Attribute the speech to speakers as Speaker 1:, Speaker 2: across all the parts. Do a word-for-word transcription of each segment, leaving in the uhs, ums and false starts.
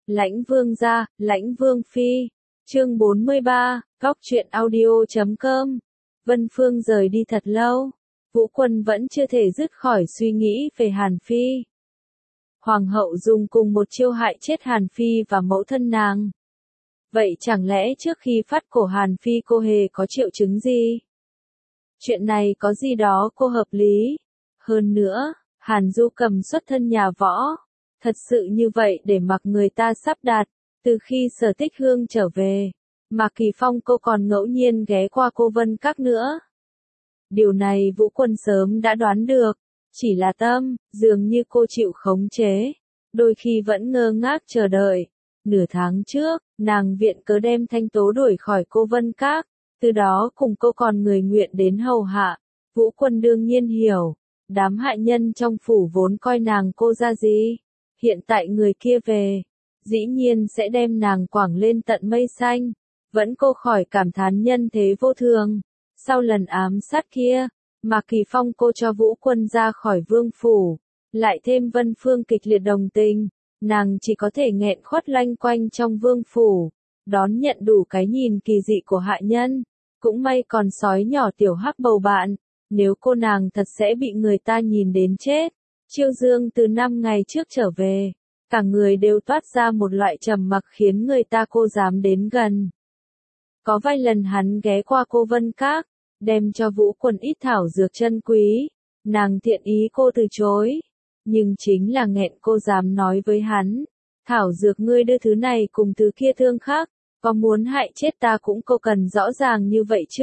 Speaker 1: Lãnh Vương gia, Lãnh Vương phi. Chương bốn mươi ba, góc truyện audio chấm com. Vân Phương rời đi thật lâu, Vũ Quân vẫn chưa thể dứt khỏi suy nghĩ về Hàn Phi. Hoàng hậu dùng cùng một chiêu hại chết Hàn Phi và mẫu thân nàng. Vậy chẳng lẽ trước khi phát cổ Hàn Phi cô hề có triệu chứng gì? Chuyện này có gì đó cô hợp lý. Hơn nữa, Hàn Du Cầm xuất thân nhà võ. Thật sự như vậy để mặc người ta sắp đặt. Từ khi Sở Tích Hương trở về, Mạc Kỳ Phong cô còn ngẫu nhiên ghé qua cô Vân Các nữa. Điều này Vũ Quân sớm đã đoán được. Chỉ là tâm, dường như cô chịu khống chế. Đôi khi vẫn ngơ ngác chờ đợi. Nửa tháng trước, nàng viện cớ đem Thanh Tố đuổi khỏi cô Vân Các. Từ đó cùng cô còn người nguyện đến hầu hạ. Vũ Quân đương nhiên hiểu. Đám hại nhân trong phủ vốn coi nàng cô ra gì. Hiện tại người kia về. Dĩ nhiên sẽ đem nàng quảng lên tận mây xanh. Vẫn cô khỏi cảm thán nhân thế vô thường. Sau lần ám sát kia, Mạc Kỳ Phong cô cho Vũ Quân ra khỏi vương phủ. Lại thêm Vân Phương kịch liệt đồng tình. Nàng chỉ có thể nghẹn khuất loanh quanh trong vương phủ. Đón nhận đủ cái nhìn kỳ dị của hại nhân. Cũng may còn sói nhỏ tiểu hắc bầu bạn. Nếu cô nàng thật sẽ bị người ta nhìn đến chết. Chiêu Dương từ năm ngày trước trở về. Cả người đều toát ra một loại trầm mặc khiến người ta cô dám đến gần. Có vài lần hắn ghé qua cô Vân Các, đem cho Vũ Quân ít thảo dược chân quý. Nàng thiện ý cô từ chối. Nhưng chính là nghẹn cô dám nói với hắn. Thảo dược ngươi đưa thứ này cùng thứ kia thương khác. Có muốn hại chết ta cũng cô cần rõ ràng như vậy chứ.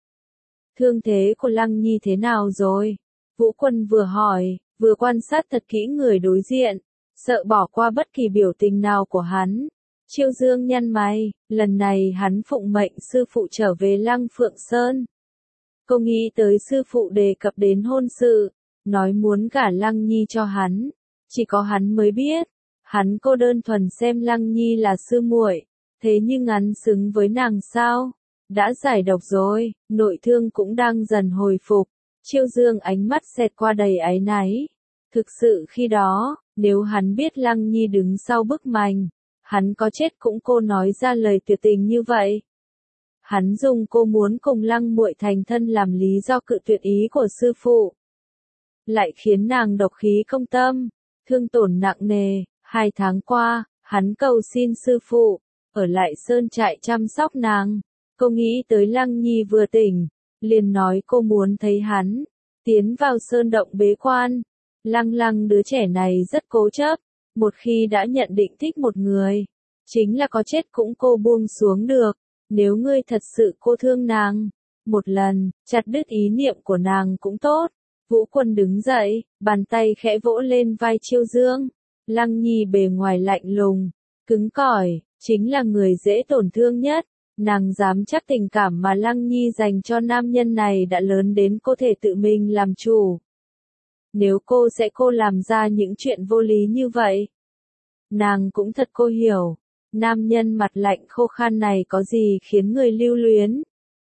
Speaker 1: Thương thế của Lăng Nhi thế nào rồi? Vũ Quân vừa hỏi, vừa quan sát thật kỹ người đối diện. Sợ bỏ qua bất kỳ biểu tình nào của hắn. Chiêu Dương nhăn mày, lần này hắn phụng mệnh sư phụ trở về Lăng Phượng Sơn. Cô nghĩ tới sư phụ đề cập đến hôn sự, nói muốn gả Lăng Nhi cho hắn. Chỉ có hắn mới biết, hắn cô đơn thuần xem Lăng Nhi là sư muội, thế nhưng hắn xứng với nàng sao? Đã giải độc rồi, nội thương cũng đang dần hồi phục. Chiêu Dương ánh mắt xẹt qua đầy áy náy. Thực sự khi đó, nếu hắn biết Lăng Nhi đứng sau bức mành, hắn có chết cũng cô nói ra lời tuyệt tình như vậy. Hắn dùng cô muốn cùng Lăng muội thành thân làm lý do cự tuyệt ý của sư phụ. Lại khiến nàng độc khí công tâm, thương tổn nặng nề. Hai tháng qua, hắn cầu xin sư phụ, ở lại sơn trại chăm sóc nàng. Cô nghĩ tới Lăng Nhi vừa tỉnh, liền nói cô muốn thấy hắn, tiến vào sơn động bế quan. Lăng Lăng đứa trẻ này rất cố chấp, một khi đã nhận định thích một người, chính là có chết cũng cô buông xuống được. Nếu ngươi thật sự cô thương nàng, một lần, chặt đứt ý niệm của nàng cũng tốt. Vũ Quân đứng dậy, bàn tay khẽ vỗ lên vai Chiêu Dương. Lăng Nhi bề ngoài lạnh lùng, cứng cỏi, chính là người dễ tổn thương nhất. Nàng dám chắc tình cảm mà Lăng Nhi dành cho nam nhân này đã lớn đến cô thể tự mình làm chủ. Nếu cô sẽ cô làm ra những chuyện vô lý như vậy. Nàng cũng thật cô hiểu. Nam nhân mặt lạnh khô khan này có gì khiến người lưu luyến.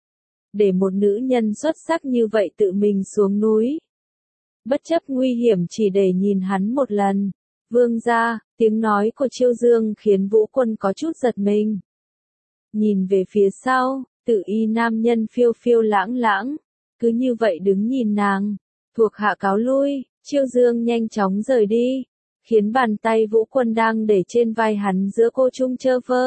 Speaker 1: Để một nữ nhân xuất sắc như vậy tự mình xuống núi. Bất chấp nguy hiểm chỉ để nhìn hắn một lần. Vương gia, tiếng nói của Chiêu Dương khiến Vũ Quân có chút giật mình. Nhìn về phía sau, tự y nam nhân phiêu phiêu lãng lãng. Cứ như vậy đứng nhìn nàng. Thuộc hạ cáo lui, Chiêu Dương nhanh chóng rời đi. Khiến bàn tay Vũ Quân đang để trên vai hắn giữa cô trung chơ vơ.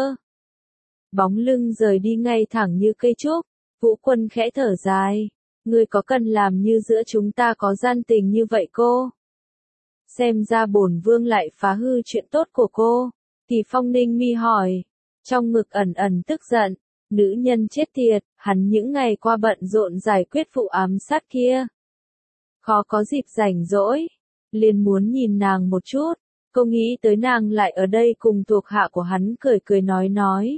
Speaker 1: Bóng lưng rời đi ngay thẳng như cây trúc. Vũ Quân khẽ thở dài. Ngươi có cần làm như giữa chúng ta có gian tình như vậy cô? Xem ra bổn vương lại phá hư chuyện tốt của cô. Kỳ Phong ninh mi hỏi. Trong ngực ẩn ẩn tức giận. Nữ nhân chết tiệt, hắn những ngày qua bận rộn giải quyết vụ ám sát kia. Khó có dịp rảnh rỗi. Liền muốn nhìn nàng một chút. Cô nghĩ tới nàng lại ở đây cùng thuộc hạ của hắn cười cười nói nói.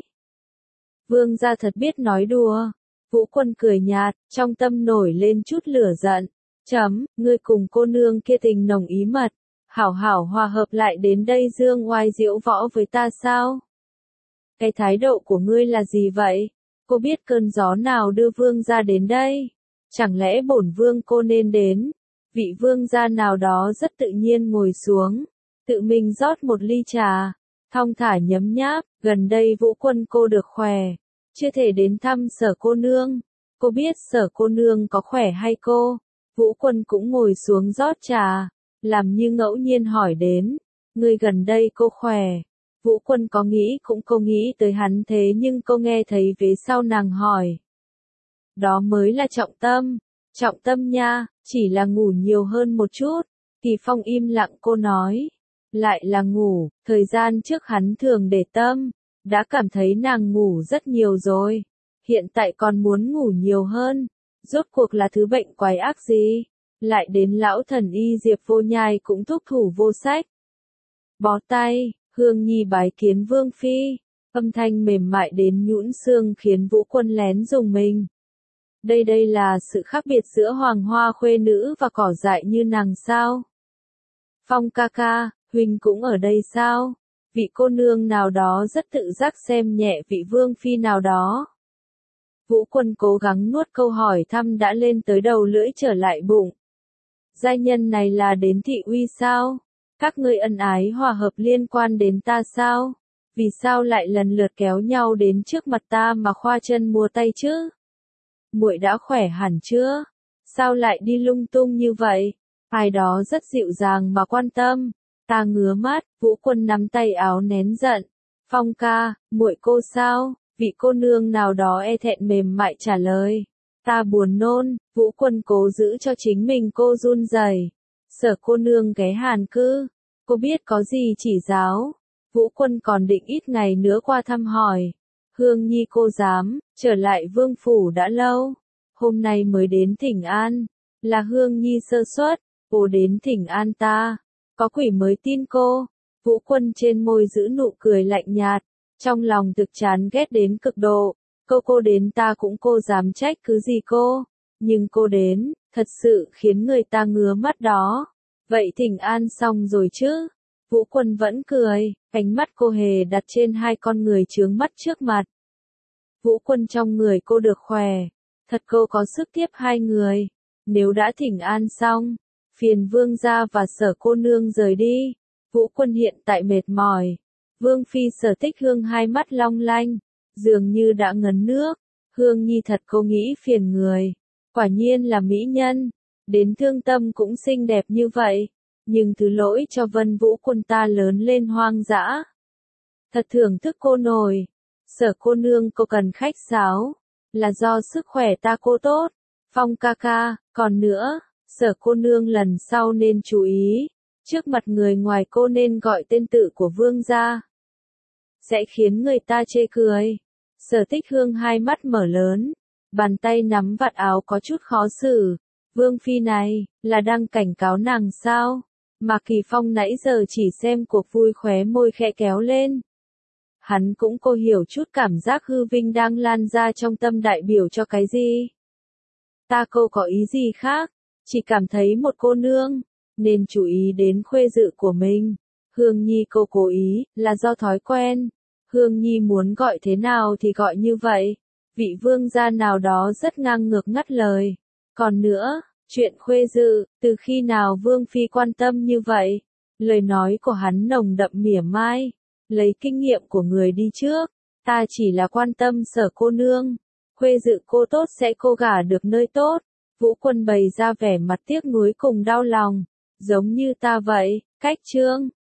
Speaker 1: Vương gia thật biết nói đùa. Vũ Quân cười nhạt, trong tâm nổi lên chút lửa giận. Chấm, ngươi cùng cô nương kia tình nồng ý mật. Hảo hảo hòa hợp lại đến đây dương oai diễu võ với ta sao? Cái thái độ của ngươi là gì vậy? Cô biết cơn gió nào đưa vương gia đến đây? Chẳng lẽ bổn vương cô nên đến? Vị vương gia nào đó rất tự nhiên ngồi xuống. Tự mình rót một ly trà. thong thả nhấm nháp, gần đây Vũ Quân cô được khỏe, chưa thể đến thăm Sở cô nương. Cô biết Sở cô nương có khỏe hay cô? Vũ Quân cũng ngồi xuống rót trà, làm như ngẫu nhiên hỏi đến, người gần đây cô khỏe. Vũ Quân có nghĩ cũng cô nghĩ tới hắn thế nhưng cô nghe thấy phía sau nàng hỏi. Đó mới là trọng tâm, trọng tâm nha, chỉ là ngủ nhiều hơn một chút. Kỳ Phong im lặng cô nói, lại là ngủ, thời gian trước hắn thường để tâm, đã cảm thấy nàng ngủ rất nhiều rồi, hiện tại còn muốn ngủ nhiều hơn, rốt cuộc là thứ bệnh quái ác gì, lại đến lão thần y Diệp Vô Nhai cũng thúc thủ vô sách. Bó tay, Hương Nhi bái kiến Vương Phi, âm thanh mềm mại đến nhũn xương khiến Vũ Quân lén rùng mình. Đây đây là sự khác biệt giữa hoàng hoa khuê nữ và cỏ dại như nàng sao? Phong ca ca, huynh cũng ở đây sao? Vị cô nương nào đó rất tự giác xem nhẹ vị Vương Phi nào đó. Vũ Quân cố gắng nuốt câu hỏi thăm đã lên tới đầu lưỡi trở lại bụng. Giai nhân này là đến thị uy sao? Các ngươi ân ái hòa hợp liên quan đến ta sao? Vì sao lại lần lượt kéo nhau đến trước mặt ta mà khoa chân múa tay chứ? Muội đã khỏe hẳn chưa? Sao lại đi lung tung như vậy? Ai đó rất dịu dàng mà quan tâm. Ta ngứa mắt, Vũ Quân nắm tay áo nén giận. Phong ca, muội cô sao? Vị cô nương nào đó e thẹn mềm mại trả lời. Ta buồn nôn, Vũ Quân cố giữ cho chính mình cô run rẩy. Sở cô nương ghé Hàn cư, cô biết có gì chỉ giáo. Vũ Quân còn định ít ngày nữa qua thăm hỏi. Hương Nhi cô dám, trở lại vương phủ đã lâu. Hôm nay mới đến thỉnh an, là Hương Nhi sơ suất, cô đến thỉnh an ta. Có quỷ mới tin cô. Vũ Quân trên môi giữ nụ cười lạnh nhạt, trong lòng thực chán ghét đến cực độ. Câu cô đến ta cũng cô dám trách cứ gì cô. Nhưng cô đến, thật sự khiến người ta ngứa mắt đó. Vậy thỉnh an xong rồi chứ? Vũ Quân vẫn cười, ánh mắt cô hề đặt trên hai con người chướng mắt trước mặt. Vũ Quân trong người cô được khỏe, thật cô có sức tiếp hai người. Nếu đã thỉnh an xong, phiền vương gia và Sở cô nương rời đi. Vũ Quân hiện tại mệt mỏi. Vương Phi Sở Tích Hương hai mắt long lanh, dường như đã ngấn nước. Hương Nhi thật cô nghĩ phiền người. Quả nhiên là mỹ nhân, đến thương tâm cũng xinh đẹp như vậy. Nhưng thứ lỗi cho Vân Vũ Quân ta lớn lên hoang dã. Thật thưởng thức cô nổi. Sở cô nương cô cần khách sáo, là do sức khỏe ta cô tốt. Phong ca ca, còn nữa, Sở cô nương lần sau nên chú ý, trước mặt người ngoài cô nên gọi tên tự của vương gia. Sẽ khiến người ta chê cười. Sở Tích Hương hai mắt mở lớn, bàn tay nắm vạt áo có chút khó xử. Vương Phi này, là đang cảnh cáo nàng sao? Mà Kỳ Phong nãy giờ chỉ xem cuộc vui khóe môi khẽ kéo lên. Hắn cũng cô hiểu chút cảm giác hư vinh đang lan ra trong tâm đại biểu cho cái gì. Ta cô có ý gì khác, chỉ cảm thấy một cô nương, nên chú ý đến khuê dự của mình. Hương Nhi cô cố ý, là do thói quen. Hương Nhi muốn gọi thế nào thì gọi như vậy. Vị vương gia nào đó rất ngang ngược ngắt lời. Còn nữa, chuyện khuê dự, từ khi nào Vương Phi quan tâm như vậy? Lời nói của hắn nồng đậm mỉa mai. Lấy kinh nghiệm của người đi trước, ta chỉ là quan tâm Sở cô nương. Khuê dự cô tốt sẽ cô gả được nơi tốt. Vũ Quân bày ra vẻ mặt tiếc nuối cùng đau lòng. Giống như ta vậy, cách chương.